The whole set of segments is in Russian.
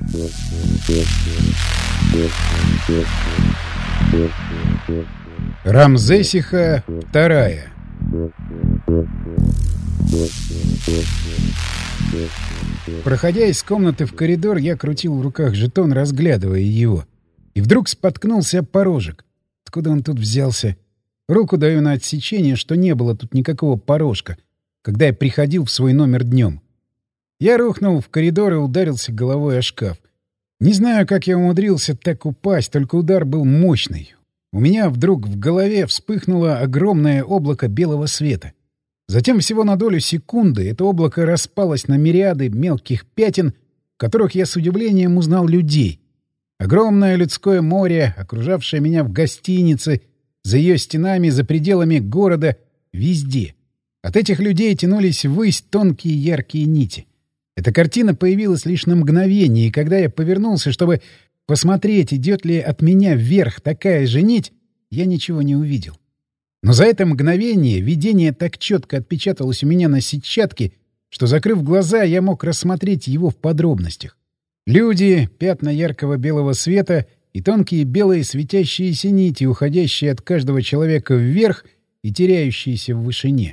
Рамзесиха вторая. Проходя из комнаты в коридор, я крутил в руках жетон, разглядывая его. И вдруг споткнулся об порожек. Откуда он тут взялся? Руку даю на отсечение, что не было тут никакого порожка, когда я приходил в свой номер днем. Я рухнул в коридор и ударился головой о шкаф. Не знаю, как я умудрился так упасть, только удар был мощный. У меня вдруг в голове вспыхнуло огромное облако белого света. Затем всего на долю секунды это облако распалось на мириады мелких пятен, в которых я с удивлением узнал людей. Огромное людское море, окружавшее меня в гостинице, за ее стенами, за пределами города, везде. От этих людей тянулись ввысь тонкие яркие нити. Эта картина появилась лишь на мгновение, и когда я повернулся, чтобы посмотреть, идет ли от меня вверх такая же нить, я ничего не увидел. Но за это мгновение видение так четко отпечаталось у меня на сетчатке, что, закрыв глаза, я мог рассмотреть его в подробностях. Люди, пятна яркого белого света и тонкие белые светящиеся нити, уходящие от каждого человека вверх и теряющиеся в вышине.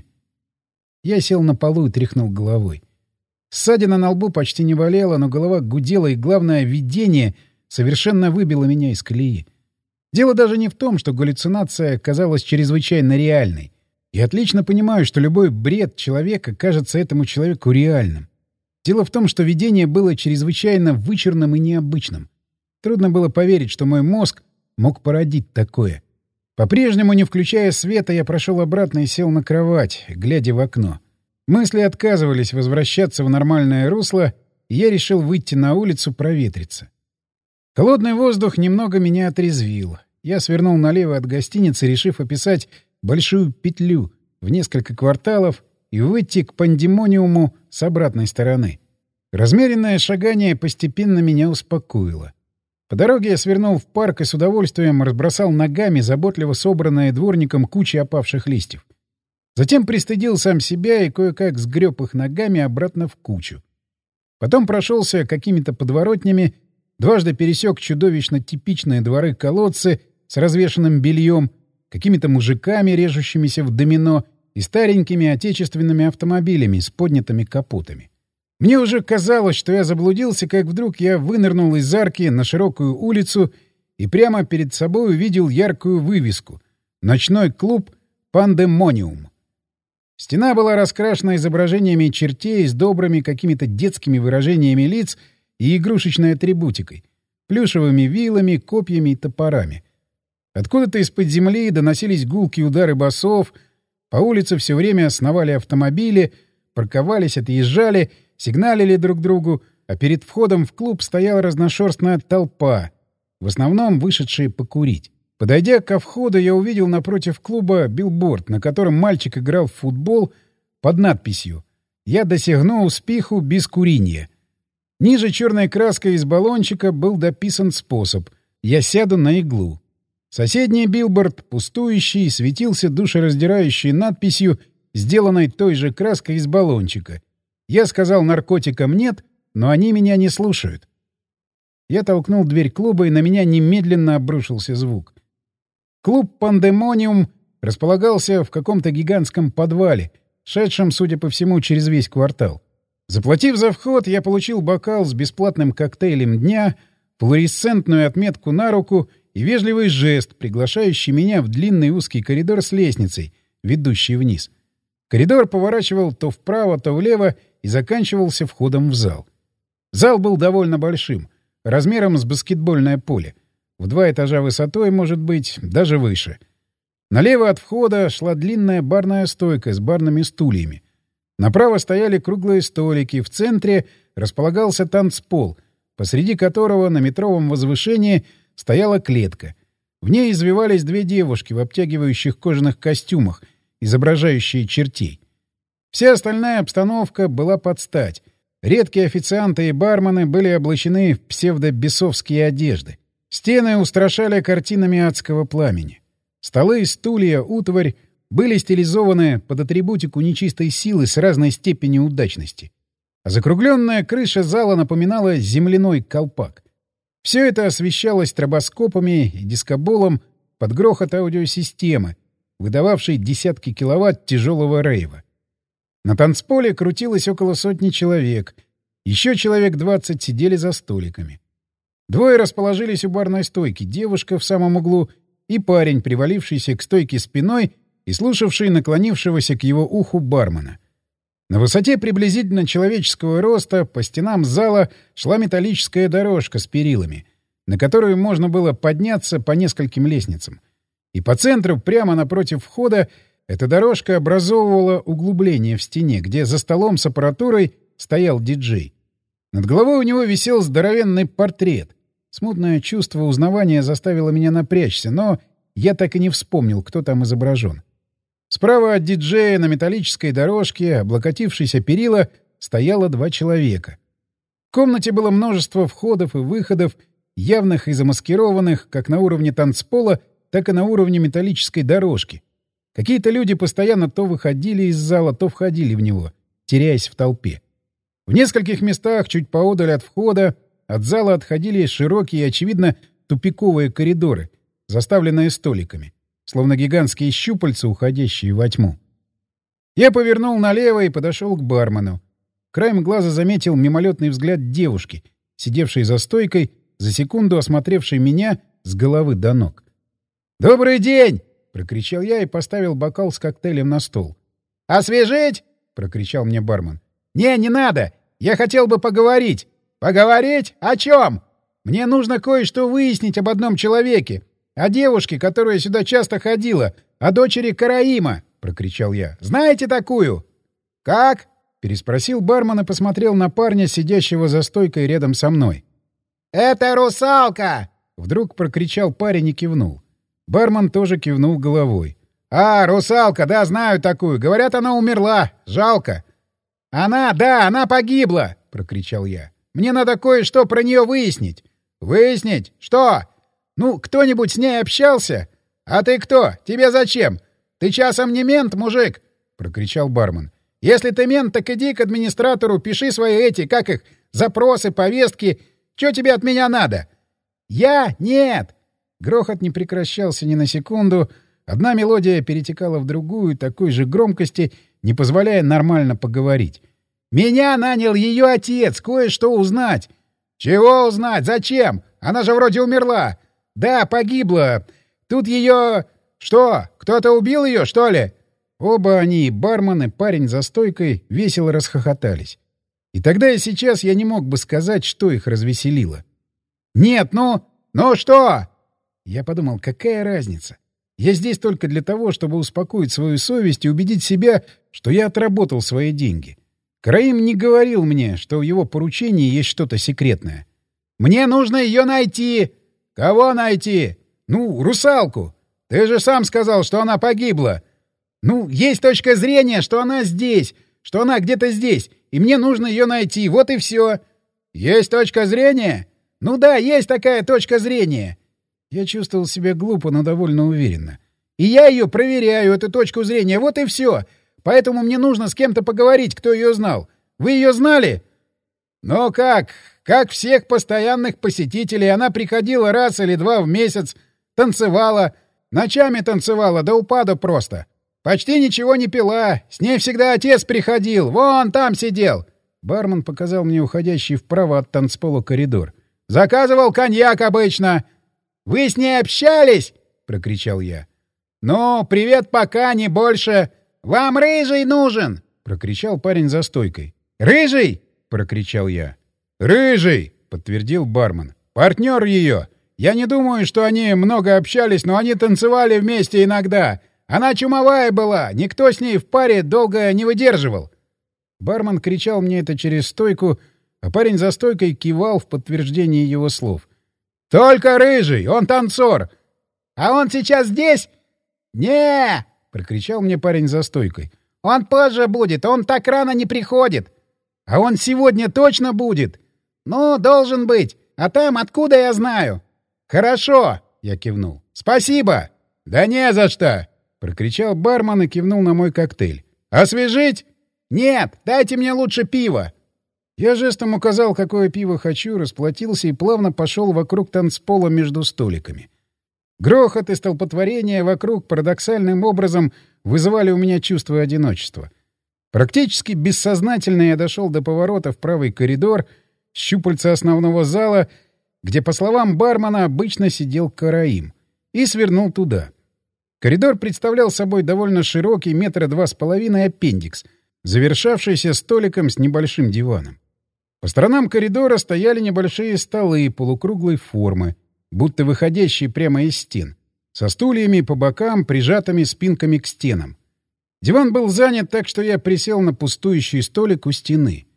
Я сел на полу и тряхнул головой. Ссадина на лбу почти не болела, но голова гудела, и, главное, видение совершенно выбило меня из колеи. Дело даже не в том, что галлюцинация казалась чрезвычайно реальной. Я отлично понимаю, что любой бред человека кажется этому человеку реальным. Дело в том, что видение было чрезвычайно вычурным и необычным. Трудно было поверить, что мой мозг мог породить такое. По-прежнему, не включая света, я прошел обратно и сел на кровать, глядя в окно. Мысли отказывались возвращаться в нормальное русло, и я решил выйти на улицу проветриться. Холодный воздух немного меня отрезвил. Я свернул налево от гостиницы, решив описать большую петлю в несколько кварталов и выйти к Пандемониуму с обратной стороны. Размеренное шагание постепенно меня успокоило. По дороге я свернул в парк и с удовольствием разбросал ногами заботливо собранные дворником кучи опавших листьев. Затем пристыдил сам себя и кое-как сгреб их ногами обратно в кучу. Потом прошелся какими-то подворотнями, дважды пересек чудовищно типичные дворы-колодцы с развешанным бельем, какими-то мужиками, режущимися в домино, и старенькими отечественными автомобилями с поднятыми капотами. Мне уже казалось, что я заблудился, как вдруг я вынырнул из арки на широкую улицу и прямо перед собой увидел яркую вывеску «Ночной клуб Пандемониум». Стена была раскрашена изображениями чертей с добрыми какими-то детскими выражениями лиц и игрушечной атрибутикой, плюшевыми вилами, копьями и топорами. Откуда-то из-под земли доносились гулкие удары басов, по улице все время сновали автомобили, парковались, отъезжали, сигналили друг другу, а перед входом в клуб стояла разношерстная толпа, в основном вышедшие покурить. Подойдя ко входу, я увидел напротив клуба билборд, на котором мальчик играл в футбол под надписью «Я досягну успеху без курения». Ниже черной краской из баллончика был дописан способ «Я сяду на иглу». Соседний билборд, пустующий, светился душераздирающей надписью, сделанной той же краской из баллончика. Я сказал наркотикам «нет», но они меня не слушают. Я толкнул дверь клуба, и на меня немедленно обрушился звук. Клуб «Пандемониум» располагался в каком-то гигантском подвале, шедшем, судя по всему, через весь квартал. Заплатив за вход, я получил бокал с бесплатным коктейлем дня, флуоресцентную отметку на руку и вежливый жест, приглашающий меня в длинный узкий коридор с лестницей, ведущей вниз. Коридор поворачивал то вправо, то влево и заканчивался входом в зал. Зал был довольно большим, размером с баскетбольное поле. В 2 этажа высотой, может быть, даже выше. Налево от входа шла длинная барная стойка с барными стульями. Направо стояли круглые столики, в центре располагался танцпол, посреди которого на метровом возвышении стояла клетка. В ней извивались 2 девушки в обтягивающих кожаных костюмах, изображающие чертей. Вся остальная обстановка была под стать. Редкие официанты и бармены были облачены в псевдобесовские одежды. Стены устрашали картинами адского пламени. Столы, стулья, утварь были стилизованы под атрибутику нечистой силы с разной степенью удачности. а закругленная крыша зала напоминала земляной колпак. Все это освещалось стробоскопами и дискоболом под грохот аудиосистемы, выдававшей десятки киловатт тяжелого рейва. На танцполе крутилось около сотни человек. Еще человек 20 сидели за столиками. Двое расположились у барной стойки, девушка в самом углу и парень, привалившийся к стойке спиной и слушавший наклонившегося к его уху бармена. На высоте приблизительно человеческого роста по стенам зала шла металлическая дорожка с перилами, на которую можно было подняться по нескольким лестницам. И по центру, прямо напротив входа, эта дорожка образовывала углубление в стене, где за столом с аппаратурой стоял диджей. Над головой у него висел здоровенный портрет. Смутное чувство узнавания заставило меня напрячься, но я так и не вспомнил, кто там изображен. Справа от диджея на металлической дорожке, облокотившейся перила, стояло 2 человека. В комнате было множество входов и выходов, явных и замаскированных как на уровне танцпола, так и на уровне металлической дорожки. Какие-то люди постоянно то выходили из зала, то входили в него, теряясь в толпе. В нескольких местах, чуть поодаль от входа, от зала отходили широкие и, очевидно, тупиковые коридоры, заставленные столиками, словно гигантские щупальца, уходящие во тьму. Я повернул налево и подошел к бармену. Краем глаза заметил мимолетный взгляд девушки, сидевшей за стойкой, за секунду осмотревшей меня с головы до ног. «Добрый день!» — прокричал я и поставил бокал с коктейлем на стол. «Освежить?» — прокричал мне бармен. Не надо! Я хотел бы поговорить!» «Поговорить? О чем?» «Мне нужно кое-что выяснить об одном человеке. О девушке, которая сюда часто ходила. О дочери Караима!» — прокричал я. «Знаете такую?» «Как?» — переспросил бармен и посмотрел на парня, сидящего за стойкой рядом со мной. «Это русалка!» — вдруг прокричал парень и кивнул. Бармен тоже кивнул головой. «А, русалка, да, знаю такую. Говорят, она умерла. Жалко». Она погибла!» — прокричал я. «Мне надо кое-что про нее выяснить». «Выяснить? Что? Ну, кто-нибудь с ней общался? А ты кто? Тебе зачем? Ты часом не мент, мужик?» — прокричал бармен. «Если ты мент, так иди к администратору, пиши свои как их, запросы, повестки. Чё тебе от меня надо?» «Я? Нет!» Грохот не прекращался ни на секунду. Одна мелодия перетекала в другую, такой же громкости, не позволяя нормально поговорить. «Меня нанял ее отец кое-что узнать». «Чего узнать? Зачем? Она же вроде умерла». «Да, погибла. Тут ее... Что, кто-то убил ее, что ли?» Оба они, бармен и парень за стойкой, весело расхохотались. И тогда и сейчас я не мог бы сказать, что их развеселило. «Нет, ну что?» Я подумал, какая разница? Я здесь только для того, чтобы успокоить свою совесть и убедить себя, что я отработал свои деньги. Караим не говорил мне, что в его поручении есть что-то секретное. «Мне нужно ее найти!» «Кого найти?» «Ну, русалку! Ты же сам сказал, что она погибла!» «Ну, есть точка зрения, что она здесь, что она где-то здесь, и мне нужно ее найти, вот и все!» «Есть точка зрения?» «Ну да, есть такая точка зрения!» Я чувствовал себя глупо, но довольно уверенно. «И я ее проверяю, эту точку зрения, вот и все!» Поэтому мне нужно с кем-то поговорить, кто ее знал. Вы ее знали?» «Ну как? Как всех постоянных посетителей, она приходила раз или 2 в месяц, танцевала, ночами танцевала, до упаду просто. Почти ничего не пила, с ней всегда отец приходил, вон там сидел». Бармен показал мне уходящий вправо от танцпола коридор. «Заказывал коньяк обычно». «Вы с ней общались?» — прокричал я. «Ну, привет пока, не больше». «Вам рыжий нужен!» — прокричал парень за стойкой. «Рыжий!» — прокричал я. «Рыжий!» — подтвердил бармен. «Партнер ее! Я не думаю, что они много общались, но они танцевали вместе иногда. Она чумовая была, никто с ней в паре долго не выдерживал». Бармен кричал мне это через стойку, а парень за стойкой кивал в подтверждение его слов. «Только рыжий! Он танцор!» «А он сейчас здесь?» «Не!» — прокричал мне парень за стойкой. «Он позже будет, он так рано не приходит». «А он сегодня точно будет?» «Ну, должен быть. А там откуда я знаю?» «Хорошо», — я кивнул. «Спасибо». «Да не за что», — прокричал бармен и кивнул на мой коктейль. «Освежить?» «Нет, дайте мне лучше пиво». Я жестом указал, какое пиво хочу, расплатился и плавно пошел вокруг танцпола между столиками. Грохот и столпотворение вокруг парадоксальным образом вызывали у меня чувство одиночества. Практически бессознательно я дошел до поворота в правый коридор, щупальца основного зала, где, по словам бармена, обычно сидел караим, и свернул туда. Коридор представлял собой довольно широкий 2,5 метра аппендикс, завершавшийся столиком с небольшим диваном. По сторонам коридора стояли небольшие столы полукруглой формы, будто выходящие прямо из стен, со стульями по бокам, прижатыми спинками к стенам. Диван был занят, так что я присел на пустующий столик у стены.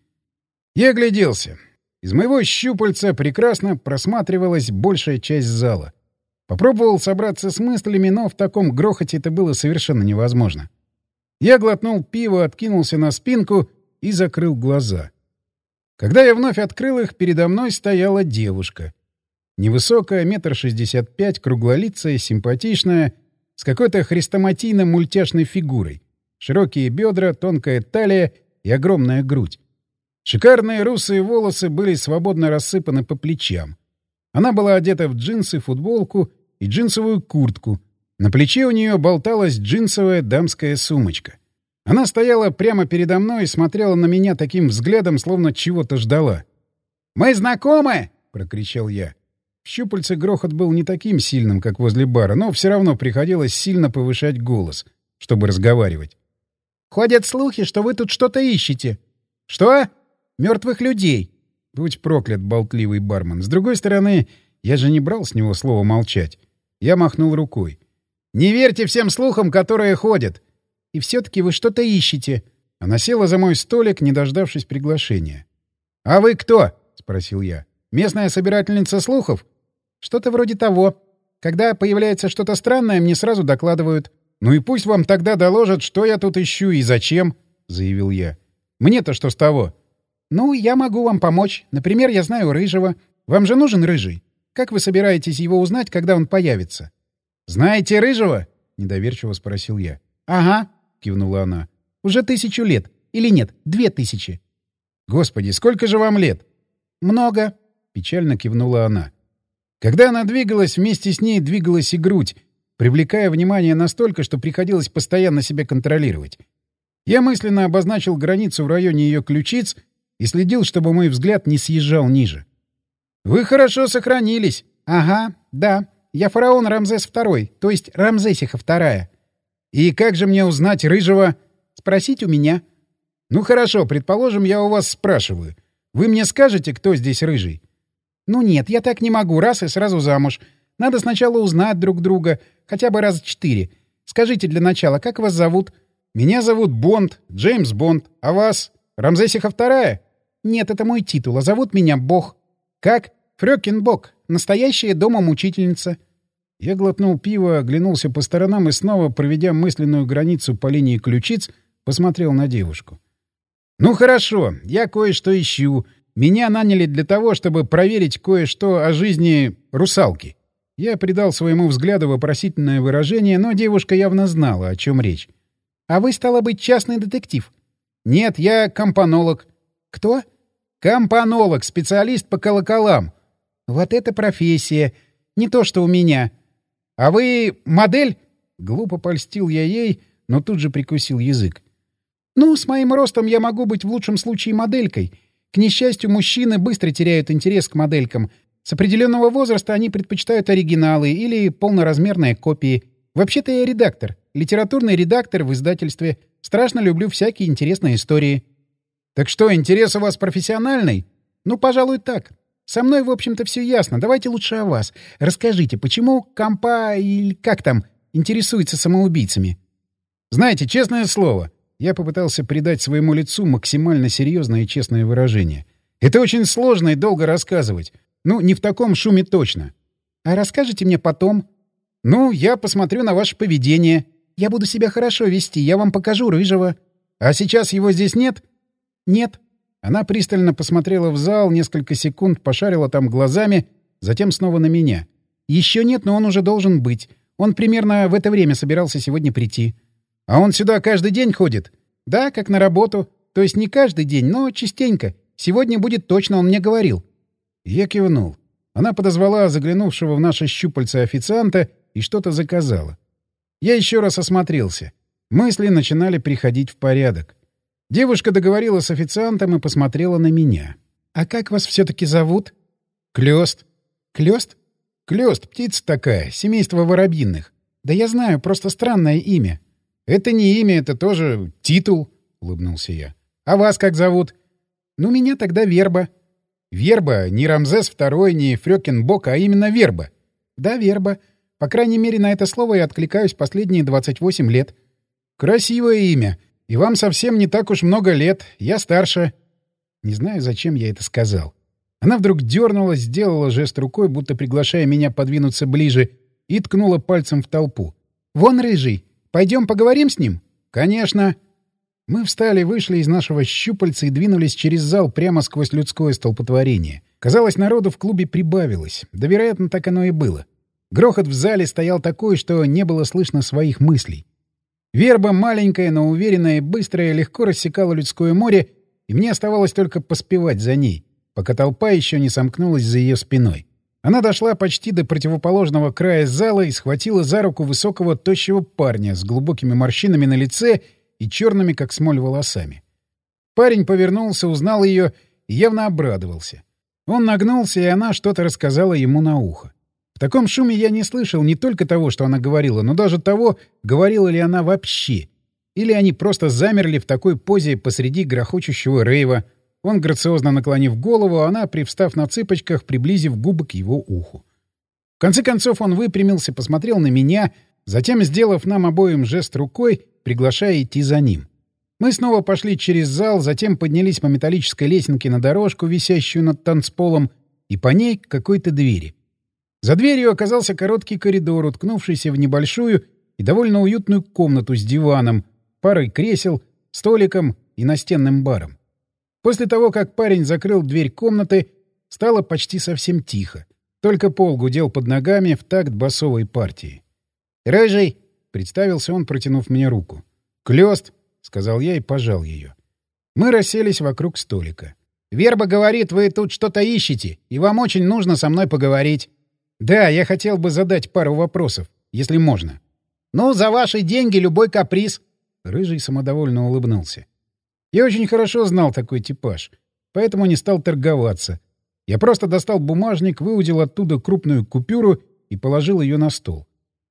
Я огляделся. Из моего щупальца прекрасно просматривалась большая часть зала. Попробовал собраться с мыслями, но в таком грохоте это было совершенно невозможно. Я глотнул пиво, откинулся на спинку и закрыл глаза. Когда я вновь открыл их, передо мной стояла девушка. Невысокая, 1,65 м, круглолицая, симпатичная, с какой-то хрестоматийно-мультяшной фигурой. Широкие бедра, тонкая талия и огромная грудь. Шикарные русые волосы были свободно рассыпаны по плечам. Она была одета в джинсы, футболку и джинсовую куртку. На плече у нее болталась джинсовая дамская сумочка. Она стояла прямо передо мной и смотрела на меня таким взглядом, словно чего-то ждала. «Мы знакомы!» — прокричал я. В щупальце грохот был не таким сильным, как возле бара, но все равно приходилось сильно повышать голос, чтобы разговаривать. «Ходят слухи, что вы тут что-то ищете». «Что?» «Мертвых людей». Будь проклят, болтливый бармен. С другой стороны, я же не брал с него слово молчать. Я махнул рукой. «Не верьте всем слухам, которые ходят!» «И все-таки вы что-то ищете». Она села за мой столик, не дождавшись приглашения. «А вы кто?» — спросил я. «Местная собирательница слухов?» «Что-то вроде того. Когда появляется что-то странное, мне сразу докладывают». «Ну и пусть вам тогда доложат, что я тут ищу и зачем», — заявил я. «Мне-то что с того?» «Ну, я могу вам помочь. Например, я знаю Рыжего. Вам же нужен Рыжий? Как вы собираетесь его узнать, когда он появится?» «Знаете Рыжего?» — недоверчиво спросил я. «Ага», — кивнула она. «Уже 1000 лет. Или нет, 2000». «Господи, сколько же вам лет?» «Много», — печально кивнула она. Когда она двигалась, вместе с ней двигалась и грудь, привлекая внимание настолько, что приходилось постоянно себя контролировать. Я мысленно обозначил границу в районе ее ключиц и следил, чтобы мой взгляд не съезжал ниже. «Вы хорошо сохранились». «Ага, да. Я фараон Рамзес II, то есть Рамзесиха II». «И как же мне узнать Рыжего?» «Спросить у меня». «Ну хорошо, предположим, я у вас спрашиваю. Вы мне скажете, кто здесь Рыжий?» «Ну нет, я так не могу, раз и сразу замуж. Надо сначала узнать друг друга, хотя бы раза 4. Скажите для начала, как вас зовут?» «Меня зовут Бонд, Джеймс Бонд. А вас? Рамзесиха II?» «Нет, это мой титул, а зовут меня Бог». «Как?» «Фрёкинбок. Настоящая домомучительница». Я глотнул пиво, оглянулся по сторонам и снова, проведя мысленную границу по линии ключиц, посмотрел на девушку. «Ну хорошо, я кое-что ищу. Меня наняли для того, чтобы проверить кое-что о жизни русалки». Я придал своему взгляду вопросительное выражение, но девушка явно знала, о чем речь. «А вы, стало быть, частный детектив?» «Нет, я компанолог». «Кто?» «Компанолог, специалист по колоколам». «Вот это профессия. Не то, что у меня». «А вы модель?» Глупо польстил я ей, но тут же прикусил язык. «Ну, с моим ростом я могу быть в лучшем случае моделькой. К несчастью, мужчины быстро теряют интерес к моделькам. С определенного возраста они предпочитают оригиналы или полноразмерные копии. Вообще-то я редактор, литературный редактор в издательстве. Страшно люблю всякие интересные истории». «Так что, интерес у вас профессиональный?» «Ну, пожалуй, так. Со мной, в общем-то, все ясно. Давайте лучше о вас. Расскажите, почему компа или как там интересуется самоубийцами?» «Знаете, честное слово...» Я попытался придать своему лицу максимально серьезное и честное выражение. «Это очень сложно и долго рассказывать. Ну, не в таком шуме точно». «А расскажите мне потом?» «Ну, я посмотрю на ваше поведение. Я буду себя хорошо вести. Я вам покажу Рыжего». «А сейчас его здесь нет?» «Нет». Она пристально посмотрела в зал, несколько секунд пошарила там глазами, затем снова на меня. «Еще нет, но он уже должен быть. Он примерно в это время собирался сегодня прийти». «А он сюда каждый день ходит?» «Да, как на работу. То есть не каждый день, но частенько. Сегодня будет точно, он мне говорил». Я кивнул. Она подозвала заглянувшего в наше щупальце официанта и что-то заказала. Я еще раз осмотрелся. Мысли начинали приходить в порядок. Девушка договорила с официантом и посмотрела на меня. «А как вас все-таки зовут?» «Клёст». «Клёст?» «Клёст, птица такая, семейство воробьиных». «Да я знаю, просто странное имя». «Это не имя, это тоже титул», — улыбнулся я. «А вас как зовут?» «Ну, меня тогда Верба». «Верба, не Рамзес II, не Фрёкинбок, а именно Верба». «Да, Верба. По крайней мере, на это слово я откликаюсь последние 28 лет». «Красивое имя. И вам совсем не так уж много лет. Я старше». Не знаю, зачем я это сказал. Она вдруг дернулась, сделала жест рукой, будто приглашая меня подвинуться ближе, и ткнула пальцем в толпу. «Вон рыжий. Пойдем поговорим с ним?» «Конечно». Мы встали, вышли из нашего щупальца и двинулись через зал прямо сквозь людское столпотворение. Казалось, народу в клубе прибавилось. Да, вероятно, так оно и было. Грохот в зале стоял такой, что не было слышно своих мыслей. Верба, маленькая, но уверенная и быстрая, легко рассекала людское море, и мне оставалось только поспевать за ней, пока толпа еще не сомкнулась за ее спиной. Она дошла почти до противоположного края зала и схватила за руку высокого тощего парня с глубокими морщинами на лице и черными, как смоль, волосами. Парень повернулся, узнал ее и явно обрадовался. Он нагнулся, и она что-то рассказала ему на ухо. В таком шуме я не слышал не только того, что она говорила, но даже того, говорила ли она вообще. Или они просто замерли в такой позе посреди грохочущего рейва. Он, грациозно наклонив голову, а она, привстав на цыпочках, приблизив губы к его уху. В конце концов он выпрямился, посмотрел на меня, затем, сделав нам обоим жест рукой, приглашая идти за ним. Мы снова пошли через зал, затем поднялись по металлической лесенке на дорожку, висящую над танцполом, и по ней к какой-то двери. За дверью оказался короткий коридор, уткнувшийся в небольшую и довольно уютную комнату с диваном, парой кресел, столиком и настенным баром. После того, как парень закрыл дверь комнаты, стало почти совсем тихо. Только пол гудел под ногами в такт басовой партии. «Рыжий!» — представился он, протянув мне руку. «Клёст!» — сказал я и пожал ее. Мы расселись вокруг столика. «Верба говорит, вы тут что-то ищете, и вам очень нужно со мной поговорить». «Да, я хотел бы задать пару вопросов, если можно». «Ну, за ваши деньги любой каприз». Рыжий самодовольно улыбнулся. Я очень хорошо знал такой типаж, поэтому не стал торговаться. Я просто достал бумажник, выудил оттуда крупную купюру и положил ее на стол.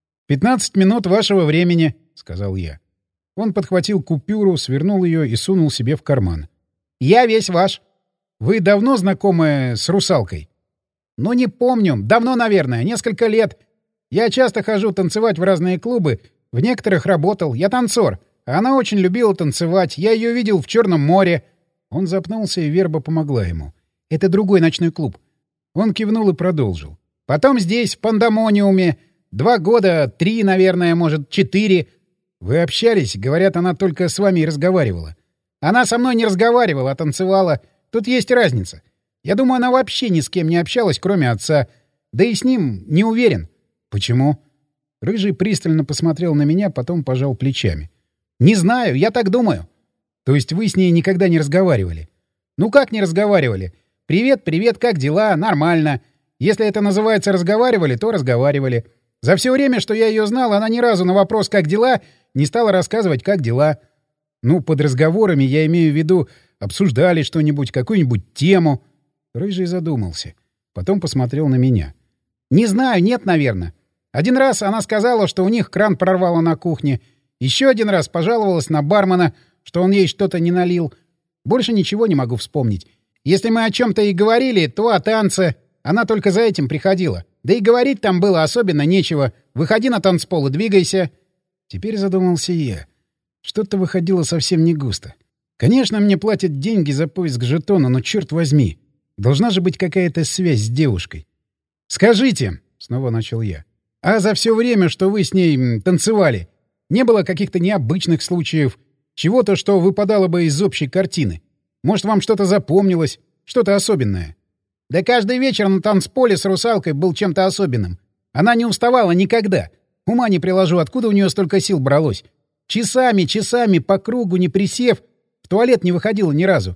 «15 минут вашего времени», — сказал я. Он подхватил купюру, свернул ее и сунул себе в карман. «Я весь ваш». «Вы давно знакомы с русалкой?» «Ну, не помню. Давно, наверное. Несколько лет. Я часто хожу танцевать в разные клубы. В некоторых работал. Я танцор. А она очень любила танцевать. Я ее видел в Черном море». Он запнулся, и Верба помогла ему. «Это другой ночной клуб». Он кивнул и продолжил. «Потом здесь, в Пандамониуме. 2 года, 3, наверное, может, 4. Вы общались? Говорят, она только с вами и разговаривала». «Она со мной не разговаривала, а танцевала. Тут есть разница. Я думаю, она вообще ни с кем не общалась, кроме отца. Да и с ним не уверен». «Почему?» Рыжий пристально посмотрел на меня, потом пожал плечами. «Не знаю, я так думаю». «То есть вы с ней никогда не разговаривали?» «Ну как не разговаривали? Привет, привет, как дела? Нормально. Если это называется разговаривали, то разговаривали. За все время, что я ее знал, она ни разу на вопрос «как дела?» не стала рассказывать, как дела». «Ну, под разговорами я имею в виду, обсуждали что-нибудь, какую-нибудь тему». Рыжий задумался. Потом посмотрел на меня. «Не знаю, нет, наверное. Один раз она сказала, что у них кран прорвало на кухне. Еще один раз пожаловалась на бармена, что он ей что-то не налил. Больше ничего не могу вспомнить. Если мы о чем-то и говорили, то о танце. Она только за этим приходила. Да и говорить там было особенно нечего. Выходи на танцпол и двигайся». Теперь задумался я. Что-то выходило совсем не густо. Конечно, мне платят деньги за поиск жетона, но черт возьми. Должна же быть какая-то связь с девушкой. «Скажите», — снова начал я, — «а за все время, что вы с ней танцевали, не было каких-то необычных случаев, чего-то, что выпадало бы из общей картины? Может, вам что-то запомнилось, что-то особенное?» «Да каждый вечер на танцполе с русалкой был чем-то особенным. Она не уставала никогда. Ума не приложу, откуда у нее столько сил бралось. Часами, часами, по кругу, не присев, в туалет не выходила ни разу.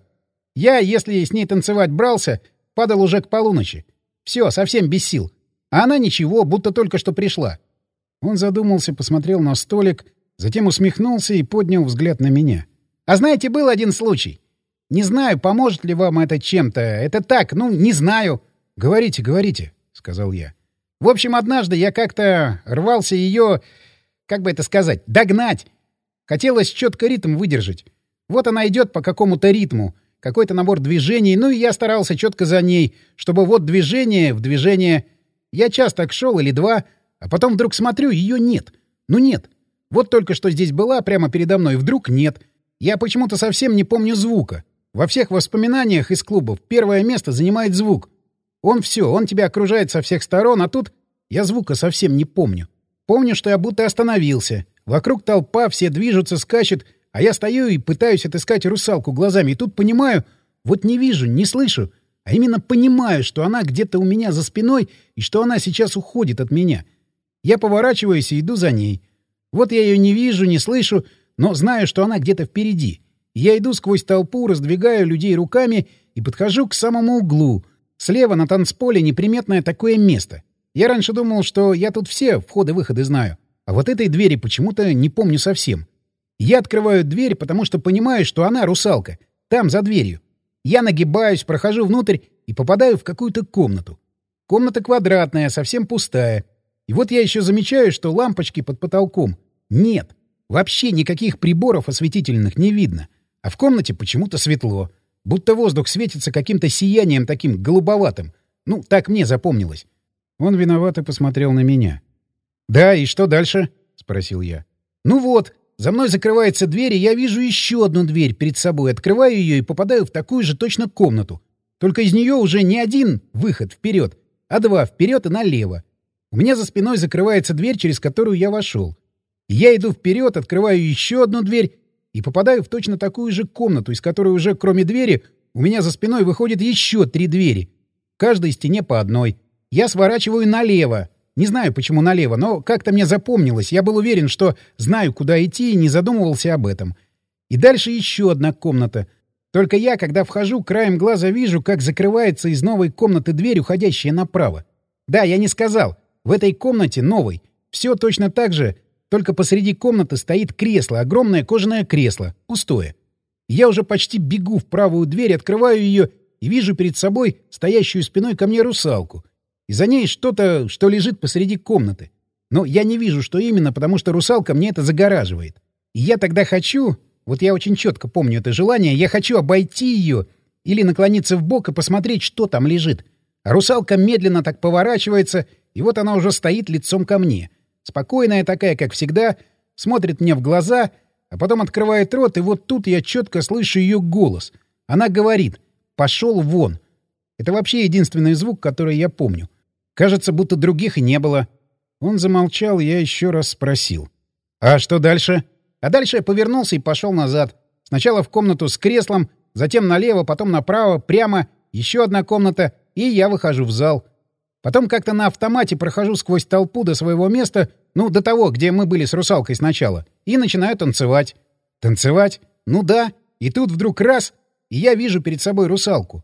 Я, если с ней танцевать брался, падал уже к полуночи. Все, совсем без сил. А она ничего, будто только что пришла. Он задумался, посмотрел на столик, затем усмехнулся и поднял взгляд на меня. А знаете, был один случай. Не знаю, поможет ли вам это чем-то. Это так, не знаю. — Говорите, говорите, — сказал я. В общем, однажды я как-то рвался ее, как бы это сказать, догнать. Хотелось четко ритм выдержать. Вот она идет по какому-то ритму, какой-то набор движений, и я старался четко за ней, чтобы вот движение в движение. Я час так шел или два, а потом вдруг смотрю, ее нет. Нет. Вот только что здесь была, прямо передо мной, вдруг нет. Я почему-то совсем не помню звука. Во всех воспоминаниях из клубов первое место занимает звук. Он тебя окружает со всех сторон, а тут я звука совсем не помню. Помню, что я будто остановился. Вокруг толпа, все движутся, скачут, а я стою и пытаюсь отыскать русалку глазами. И тут понимаю, вот не вижу, не слышу, а именно понимаю, что она где-то у меня за спиной и что она сейчас уходит от меня. Я поворачиваюсь и иду за ней. Вот я ее не вижу, не слышу, но знаю, что она где-то впереди. Я иду сквозь толпу, раздвигаю людей руками и подхожу к самому углу. Слева на танцполе неприметное такое место. Я раньше думал, что я тут все входы-выходы знаю, а вот этой двери почему-то не помню совсем. Я открываю дверь, потому что понимаю, что она русалка. Там, за дверью. Я нагибаюсь, прохожу внутрь и попадаю в какую-то комнату. Комната квадратная, совсем пустая. И вот я еще замечаю, что лампочки под потолком нет. Вообще никаких приборов осветительных не видно. А в комнате почему-то светло. Будто воздух светится каким-то сиянием таким голубоватым. Так мне запомнилось. Он виновато посмотрел на меня. «Да, и что дальше?» — спросил я. Вот, за мной закрывается дверь, и я вижу еще одну дверь перед собой. Открываю ее и попадаю в такую же точно комнату. Только из нее уже не один выход вперед, а два вперед и налево. У меня за спиной закрывается дверь, через которую я вошел. Я иду вперед, открываю еще одну дверь и попадаю в точно такую же комнату, из которой уже, кроме двери, у меня за спиной выходит еще 3 двери. В каждой стене по одной. Я сворачиваю налево. Не знаю, почему налево, но как-то мне запомнилось. Я был уверен, что знаю, куда идти, и не задумывался об этом. И дальше еще одна комната. Только я, когда вхожу, краем глаза вижу, как закрывается из новой комнаты дверь, уходящая направо. Да, я не сказал. В этой комнате новой. Все точно так же, только посреди комнаты стоит кресло, огромное кожаное кресло, пустое. Я уже почти бегу в правую дверь, открываю ее и вижу перед собой стоящую спиной ко мне русалку. И за ней что-то, что лежит посреди комнаты. Но я не вижу, что именно, потому что русалка мне это загораживает. И я тогда хочу, вот я очень четко помню это желание, я хочу обойти ее или наклониться вбок и посмотреть, что там лежит. А русалка медленно так поворачивается, и вот она уже стоит лицом ко мне. Спокойная такая, как всегда, смотрит мне в глаза, а потом открывает рот, и вот тут я четко слышу ее голос. Она говорит: «Пошел вон». Это вообще единственный звук, который я помню. Кажется, будто других и не было. Он замолчал, я еще раз спросил. «А что дальше?» А дальше я повернулся и пошел назад. Сначала в комнату с креслом, затем налево, потом направо, прямо, еще одна комната, и я выхожу в зал. Потом как-то на автомате прохожу сквозь толпу до своего места, до того, где мы были с русалкой сначала, и начинаю танцевать. Танцевать? Да. И тут вдруг раз, и я вижу перед собой русалку.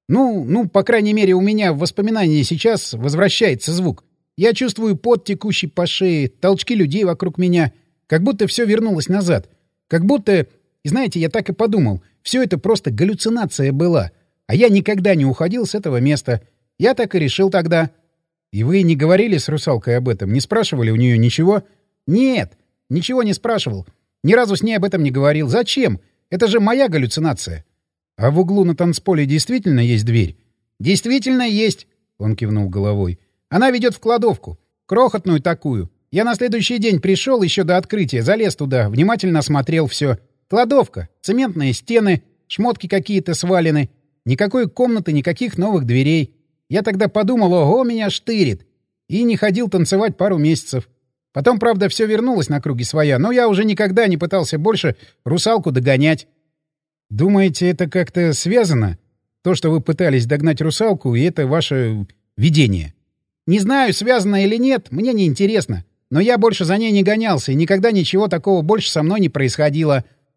По крайней мере, у меня в воспоминании сейчас возвращается звук. Я чувствую пот, текущий по шее, толчки людей вокруг меня. Как будто все вернулось назад. Как будто... И знаете, я так и подумал. Все это просто галлюцинация была. А я никогда не уходил с этого места. Я так и решил тогда. И вы не говорили с русалкой об этом? Не спрашивали у нее ничего? Нет, ничего не спрашивал. Ни разу с ней об этом не говорил. Зачем? Это же моя галлюцинация. А в углу на танцполе действительно есть дверь? Действительно есть, он кивнул головой. Она ведет в кладовку. Крохотную такую. Я на следующий день пришел еще до открытия, залез туда, внимательно осмотрел все. Кладовка, цементные стены, шмотки какие-то свалены. Никакой комнаты, никаких новых дверей. Я тогда подумал, ого, меня штырит. И не ходил танцевать пару месяцев. Потом, правда, все вернулось на круги своя, но я уже никогда не пытался больше русалку догонять. Думаете, это как-то связано? То, что вы пытались догнать русалку, и это ваше видение? Не знаю, связано или нет, мне не интересно. Но я больше за ней не гонялся, и никогда ничего такого больше со мной не происходило.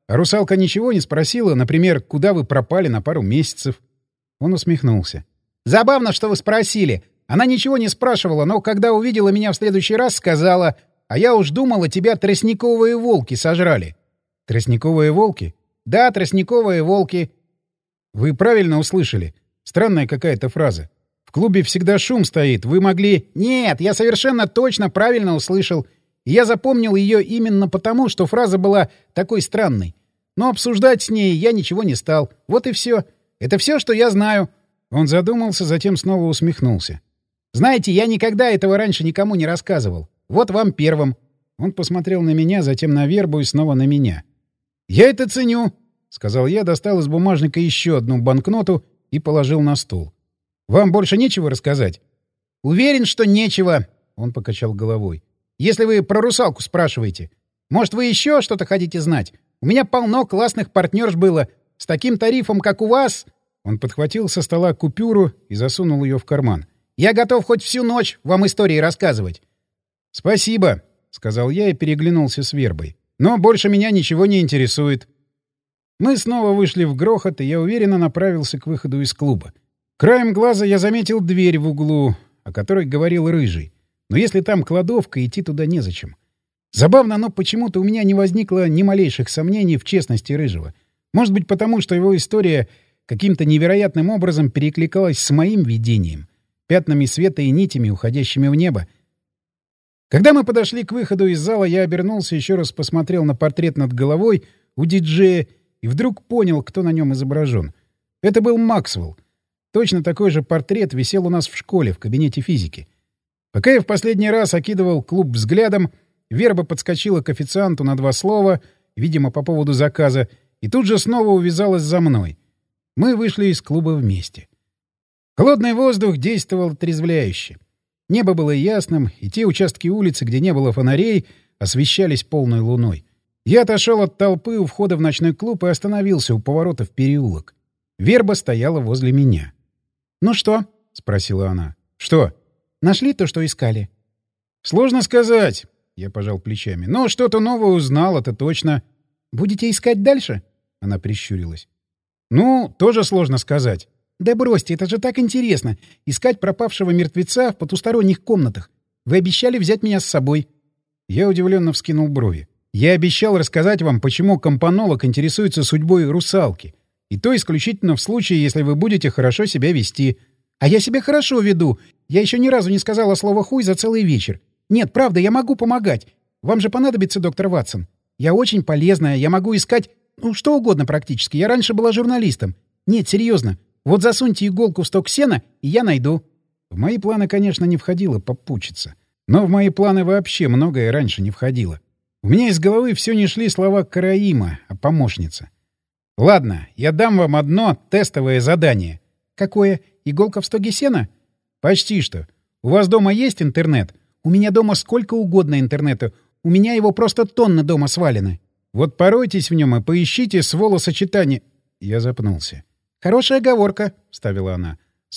А русалка ничего не спросила, например, куда вы пропали на пару месяцев?» Он усмехнулся. «Забавно, что вы спросили. Она ничего не спрашивала, но когда увидела меня в следующий раз, сказала: «А я уж думала, тебя тростниковые волки сожрали». «Тростниковые волки?» «Да, тростниковые волки». «Вы правильно услышали. Странная какая-то фраза. В клубе всегда шум стоит. Вы могли...» «Нет, я совершенно точно правильно услышал. И я запомнил ее именно потому, что фраза была такой странной. Но обсуждать с ней я ничего не стал. Вот и все. Это все, что я знаю». Он задумался, затем снова усмехнулся. «Знаете, я никогда этого раньше никому не рассказывал. Вот вам первым». Он посмотрел на меня, затем на Вербу и снова на меня. «Я это ценю», — сказал я, достал из бумажника еще одну банкноту и положил на стол. «Вам больше нечего рассказать?» «Уверен, что нечего», — он покачал головой. «Если вы про русалку спрашиваете. Может, вы еще что-то хотите знать? У меня полно классных партнерш было. С таким тарифом, как у вас...» Он подхватил со стола купюру и засунул ее в карман. «Я готов хоть всю ночь вам истории рассказывать». «Спасибо», — сказал я и переглянулся с Вербой. «Но больше меня ничего не интересует». Мы снова вышли в грохот, и я уверенно направился к выходу из клуба. Краем глаза я заметил дверь в углу, о которой говорил Рыжий. Но если там кладовка, идти туда незачем. Забавно, но почему-то у меня не возникло ни малейших сомнений в честности Рыжего. Может быть, потому что его история каким-то невероятным образом перекликалась с моим видением, пятнами света и нитями, уходящими в небо. Когда мы подошли к выходу из зала, я обернулся, еще раз посмотрел на портрет над головой у диджея и вдруг понял, кто на нем изображен. Это был Максвелл. Точно такой же портрет висел у нас в школе, в кабинете физики. Пока я в последний раз окидывал клуб взглядом, Верба подскочила к официанту на 2 слова, видимо, по поводу заказа, и тут же снова увязалась за мной. Мы вышли из клуба вместе. Холодный воздух действовал отрезвляюще. Небо было ясным, и те участки улицы, где не было фонарей, освещались полной луной. Я отошел от толпы у входа в ночной клуб и остановился у поворота в переулок. Верба стояла возле меня. «Ну что?» — спросила она. «Что?» «Нашли то, что искали?» «Сложно сказать», — я пожал плечами. «Но что-то новое узнал, это точно». «Будете искать дальше?» — она прищурилась. «Ну, тоже сложно сказать». «Да бросьте, это же так интересно — искать пропавшего мертвеца в потусторонних комнатах. Вы обещали взять меня с собой». Я удивленно вскинул брови. «Я обещал рассказать вам, почему компанолог интересуется судьбой русалки. И то исключительно в случае, если вы будете хорошо себя вести». «А я себя хорошо веду. Я еще ни разу не сказала слово «хуй» за целый вечер. Нет, правда, я могу помогать. Вам же понадобится, доктор Ватсон. Я очень полезная, я могу искать... Ну, что угодно практически. Я раньше была журналистом. Нет, серьезно. Вот засуньте иголку в сток сена, и я найду». В мои планы, конечно, не входило попучиться. Но в мои планы вообще многое раньше не входило. У меня из головы все не шли слова Караима, а помощница. «Ладно, я дам вам одно тестовое задание». «Какое? Иголка в стоге сена?» «Почти что. У вас дома есть интернет?» «У меня дома сколько угодно интернета. У меня его просто тонны дома свалены». «Вот поройтесь в нем и поищите словосочетание...» Я запнулся. «Хорошая оговорка», — вставила она.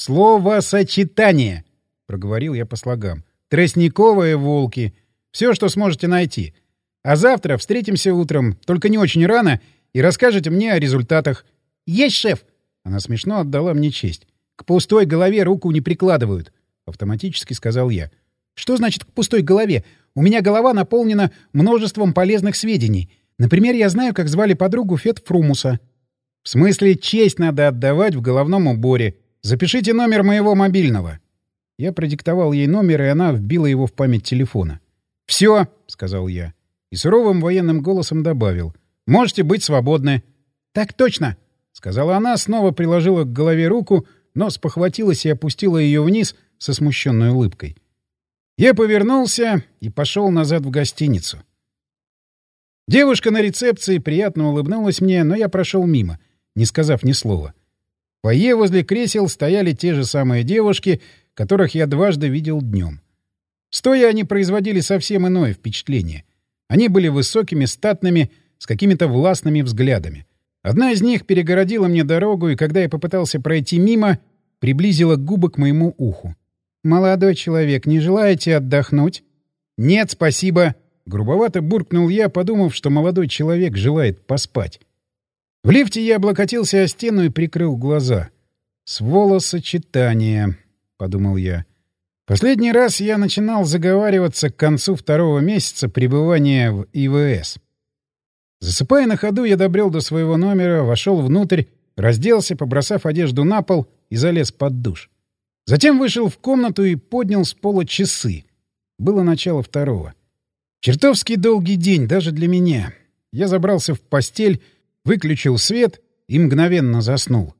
«Словосочетание», — проговорил я по слогам. «Тростниковые волки. Все, что сможете найти. А завтра встретимся утром, только не очень рано, и расскажете мне о результатах». «Есть, шеф!» Она смешно отдала мне честь. «К пустой голове руку не прикладывают», — автоматически сказал я. «Что значит «к пустой голове»? У меня голова наполнена множеством полезных сведений. Например, я знаю, как звали подругу Фет Фрумуса». «В смысле, честь надо отдавать в головном уборе. Запишите номер моего мобильного». Я продиктовал ей номер, и она вбила его в память телефона. «Все», — сказал я. И суровым военным голосом добавил. «Можете быть свободны». «Так точно», — сказала она, снова приложила к голове руку, но спохватилась и опустила ее вниз со смущенной улыбкой. Я повернулся и пошел назад в гостиницу. Девушка на рецепции приятно улыбнулась мне, но я прошел мимо, не сказав ни слова. В фойе возле кресел стояли те же самые девушки, которых я дважды видел днем. Стоя они производили совсем иное впечатление. Они были высокими, статными, с какими-то властными взглядами. Одна из них перегородила мне дорогу, и когда я попытался пройти мимо, приблизила губы к моему уху. «Молодой человек, не желаете отдохнуть?» «Нет, спасибо». грубовато буркнул я, подумав, что молодой человек желает поспать. В лифте я облокотился о стену и прикрыл глаза. «Сволосочетание», — подумал я. Последний раз я начинал заговариваться к концу 2-го месяца пребывания в ИВС. Засыпая на ходу, я добрел до своего номера, вошел внутрь, разделся, побросав одежду на пол, и залез под душ. Затем вышел в комнату и поднял с пола часы. Было начало 2-го. Чертовски долгий день даже для меня. Я забрался в постель, выключил свет и мгновенно заснул.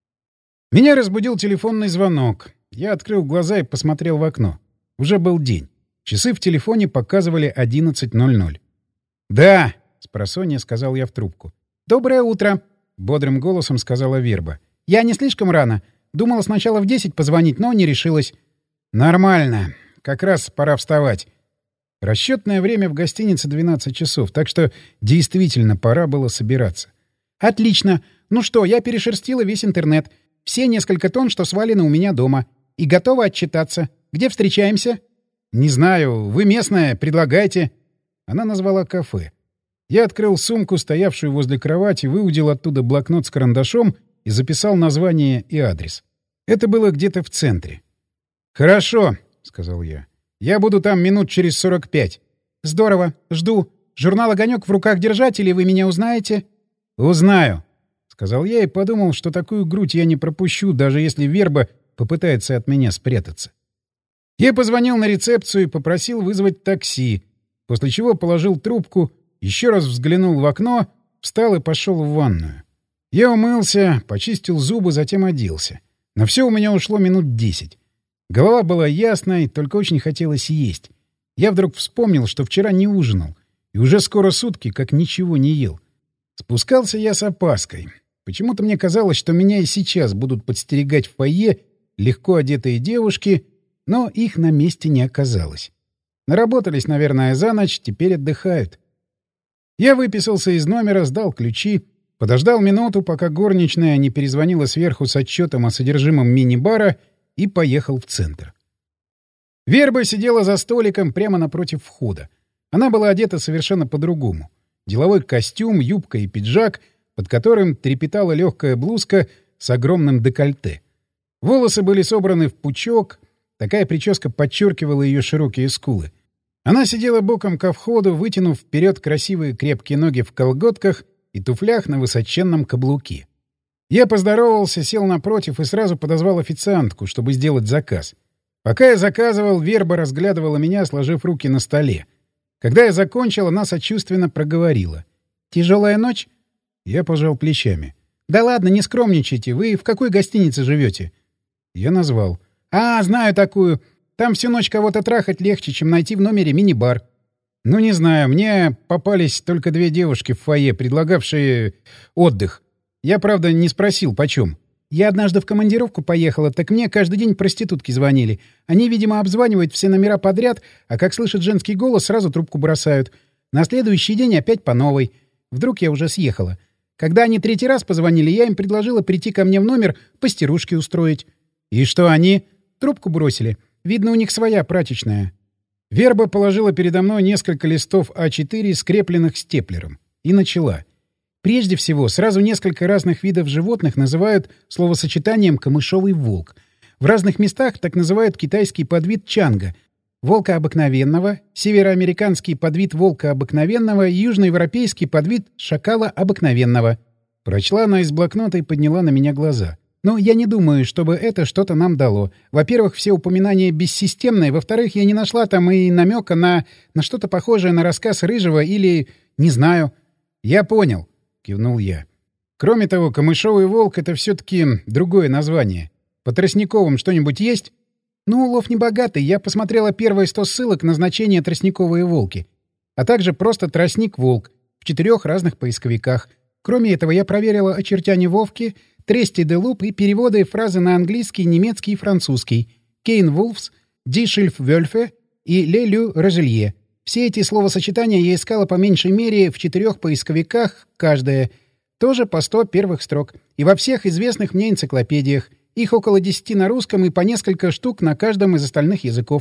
Меня разбудил телефонный звонок. Я открыл глаза и посмотрел в окно. Уже был день. Часы в телефоне показывали 11:00. «Да», — спросонья сказал я в трубку. «Доброе утро», — бодрым голосом сказала Верба. «Я не слишком рано. Думала сначала в 10 позвонить, но не решилась». «Нормально. Как раз пора вставать». Расчетное время в гостинице 12 часов, так что действительно пора было собираться. «Отлично. Ну что, я перешерстила весь интернет. Все несколько тонн, что свалены у меня дома. И готова отчитаться. Где встречаемся?» «Не знаю. Вы местная. Предлагайте». Она назвала кафе. Я открыл сумку, стоявшую возле кровати, выудил оттуда блокнот с карандашом и записал название и адрес. Это было где-то в центре. «Хорошо», — сказал я. «Я буду там минут через 45». «Здорово. Жду. Журнал «Огонек» в руках держать, или вы меня узнаете?» «Узнаю», — сказал я и подумал, что такую грудь я не пропущу, даже если Верба попытается от меня спрятаться. Я позвонил на рецепцию и попросил вызвать такси, после чего положил трубку, еще раз взглянул в окно, встал и пошел в ванную. Я умылся, почистил зубы, затем оделся. На все у меня ушло минут 10. Голова была ясной, только очень хотелось есть. Я вдруг вспомнил, что вчера не ужинал, и уже скоро сутки как ничего не ел. Спускался я с опаской. Почему-то мне казалось, что меня и сейчас будут подстерегать в фойе легко одетые девушки, но их на месте не оказалось. Наработались, наверное, за ночь, теперь отдыхают. Я выписался из номера, сдал ключи, подождал минуту, пока горничная не перезвонила сверху с отчетом о содержимом мини-бара, и поехал в центр. Верба сидела за столиком прямо напротив входа. Она была одета совершенно по-другому. Деловой костюм, юбка и пиджак, под которым трепетала легкая блузка с огромным декольте. Волосы были собраны в пучок, такая прическа подчеркивала ее широкие скулы. Она сидела боком ко входу, вытянув вперед красивые крепкие ноги в колготках и туфлях на высоченном каблуке. Я поздоровался, сел напротив и сразу подозвал официантку, чтобы сделать заказ. Пока я заказывал, Верба разглядывала меня, сложив руки на столе. Когда я закончил, она сочувственно проговорила. «Тяжелая ночь?» Я пожал плечами. «Да ладно, не скромничайте. Вы в какой гостинице живете?» Я назвал. «А, знаю такую. Там всю ночь кого-то трахать легче, чем найти в номере мини-бар». «Ну, не знаю. Мне попались только 2 девушки в фойе, предлагавшие отдых. Я, правда, не спросил, почем. Я однажды в командировку поехала, так мне каждый день проститутки звонили. Они, видимо, обзванивают все номера подряд, а как слышат женский голос, сразу трубку бросают. На следующий день опять по новой. Вдруг я уже съехала. Когда они 3-й раз позвонили, я им предложила прийти ко мне в номер, постирушки устроить». «И что они?» «Трубку бросили. Видно, у них своя прачечная». Верба положила передо мной несколько листов А4, скрепленных степлером, и начала. Прежде всего, сразу несколько разных видов животных называют словосочетанием «камышовый волк». В разных местах так называют китайский подвид чанга, волка обыкновенного, североамериканский подвид волка обыкновенного и южноевропейский подвид шакала обыкновенного. Прочла она из блокнота и подняла на меня глаза. Но я не думаю, чтобы это что-то нам дало. Во-первых, все упоминания бессистемные. Во-вторых, я не нашла там и намека на что-то похожее на рассказ Рыжего или... не знаю. «Я понял», — кивнул я. «Кроме того, камышовый волк — это все-таки другое название. По тростниковым что-нибудь есть?» «Ну, улов небогатый. Я посмотрела первые 100 ссылок на значение тростниковые волки. А также просто тростник-волк в 4 разных поисковиках. Кроме этого, я проверила очертания Вовки, Трести де Луп и переводы фразы на английский, немецкий и французский. Кейн Вулфс, Ди Шильф Вельфе и Ле Лю Розелье. Все эти словосочетания я искала по меньшей мере в 4 поисковиках каждое. Тоже по 100 первых строк. И во всех известных мне энциклопедиях. Их около 10 на русском и по несколько штук на каждом из остальных языков.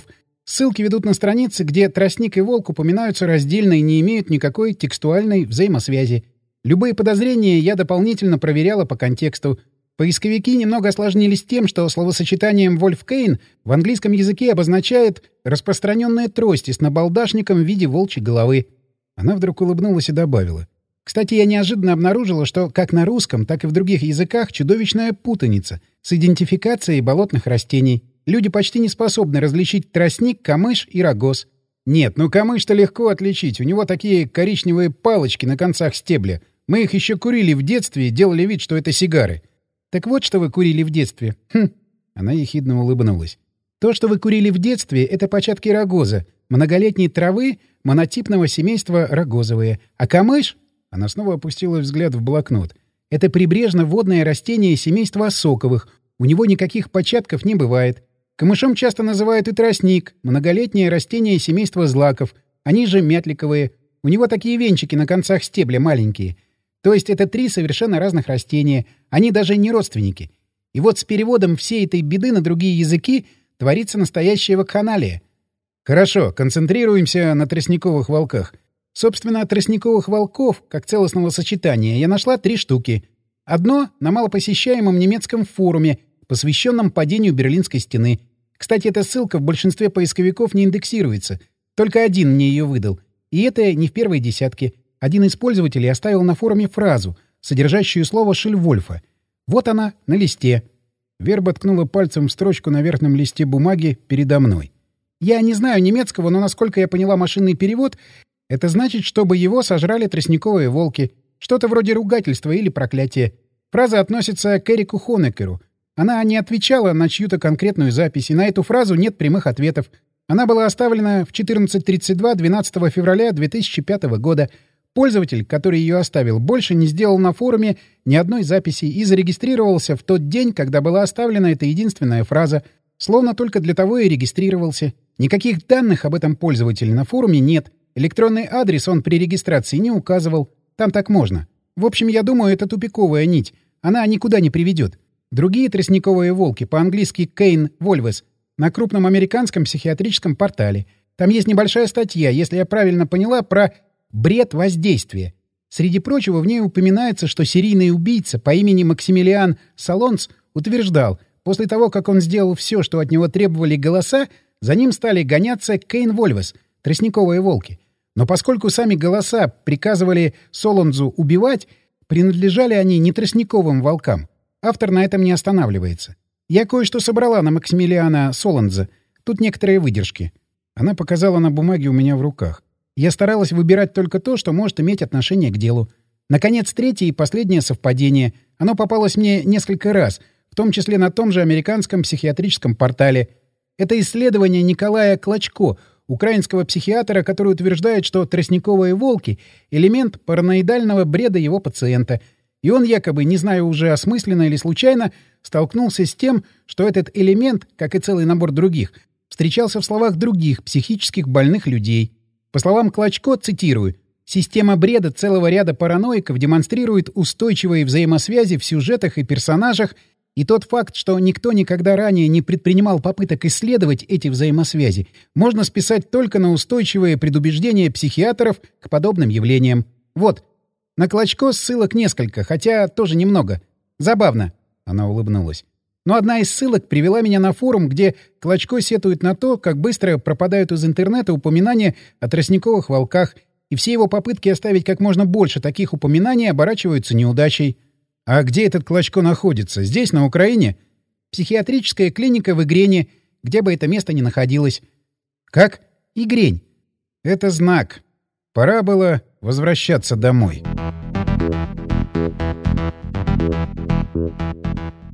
Ссылки ведут на страницы, где тростник и волк упоминаются раздельно и не имеют никакой текстуальной взаимосвязи. Любые подозрения я дополнительно проверяла по контексту. Поисковики немного осложнились тем, что словосочетанием «вольф-кейн» в английском языке обозначает распространенные трости с набалдашником в виде волчьей головы. Она вдруг улыбнулась и добавила. Кстати, я неожиданно обнаружила, что как на русском, так и в других языках чудовищная путаница с идентификацией болотных растений. Люди почти не способны различить тростник, камыш и рогоз. Нет, ну камыш-то легко отличить. У него такие коричневые палочки на концах стебля. Мы их еще курили в детстве и делали вид, что это сигары. Так вот, что вы курили в детстве. Хм. Она ехидно улыбнулась. То, что вы курили в детстве, это початки рогоза, многолетней травы монотипного семейства рогозовые. А камыш... Она снова опустила взгляд в блокнот. Это прибрежно-водное растение семейства осоковых. У него никаких початков не бывает. Камышом часто называют и тростник, многолетнее растение семейства злаков. Они же мятликовые. У него такие венчики на концах стебля маленькие. То есть это 3 совершенно разных растения. Они даже не родственники. И вот с переводом всей этой беды на другие языки творится настоящая вакханалия. Хорошо, концентрируемся на тростниковых волках. Собственно, тростниковых волков, как целостного сочетания, я нашла 3 штуки. Одно — на малопосещаемом немецком форуме, посвященном падению Берлинской стены. Кстати, эта ссылка в большинстве поисковиков не индексируется. Только один мне ее выдал. И это не в первой десятке. Один из пользователей оставил на форуме фразу, содержащую слово «Шильвольфа». Вот она, на листе. Верба ткнула пальцем в строчку на верхнем листе бумаги передо мной. Я не знаю немецкого, но, насколько я поняла машинный перевод, это значит, чтобы его сожрали тростниковые волки. Что-то вроде ругательства или проклятия. Фраза относится к Эрику Хонекеру. Она не отвечала на чью-то конкретную запись, и на эту фразу нет прямых ответов. Она была оставлена в 14:32 12 февраля 2005 года. Пользователь, который ее оставил, больше не сделал на форуме ни одной записи и зарегистрировался в тот день, когда была оставлена эта единственная фраза. Словно только для того и регистрировался. Никаких данных об этом пользователе на форуме нет. Электронный адрес он при регистрации не указывал. Там так можно. В общем, я думаю, это тупиковая нить. Она никуда не приведет. Другие тростниковые волки, по-английски «Кейн Вольвес», на крупном американском психиатрическом портале. Там есть небольшая статья, если я правильно поняла, про бред воздействия. Среди прочего, в ней упоминается, что серийный убийца по имени Максимилиан Салонс утверждал, после того, как он сделал все, что от него требовали голоса, за ним стали гоняться Кейн Вольвес, тростниковые волки. Но поскольку сами голоса приказывали Солонзу убивать, принадлежали они не тростниковым волкам. Автор на этом не останавливается. Я кое-что собрала на Максимилиана Солонза. Тут некоторые выдержки. Она показала на бумаге у меня в руках. Я старалась выбирать только то, что может иметь отношение к делу. Наконец, третье и последнее совпадение. Оно попалось мне несколько раз, в том числе на том же американском психиатрическом портале. Это исследование Николая Клочко, украинского психиатра, который утверждает, что тростниковые волки — элемент параноидального бреда его пациента. И он якобы, не знаю уже осмысленно или случайно, столкнулся с тем, что этот элемент, как и целый набор других, встречался в словах других психических больных людей. По словам Клочко, цитирую, «Система бреда целого ряда параноиков демонстрирует устойчивые взаимосвязи в сюжетах и персонажах, и тот факт, что никто никогда ранее не предпринимал попыток исследовать эти взаимосвязи, можно списать только на устойчивые предубеждения психиатров к подобным явлениям. Вот, на Клочко ссылок несколько, хотя тоже немного. Забавно». Она улыбнулась. Но одна из ссылок привела меня на форум, где Клочко сетует на то, как быстро пропадают из интернета упоминания о тростниковых волках, и все его попытки оставить как можно больше таких упоминаний оборачиваются неудачей. А где этот Клочко находится? Здесь, на Украине? Психиатрическая клиника в Игрене, где бы это место ни находилось. Как? Игрень. Это знак. Пора было возвращаться домой.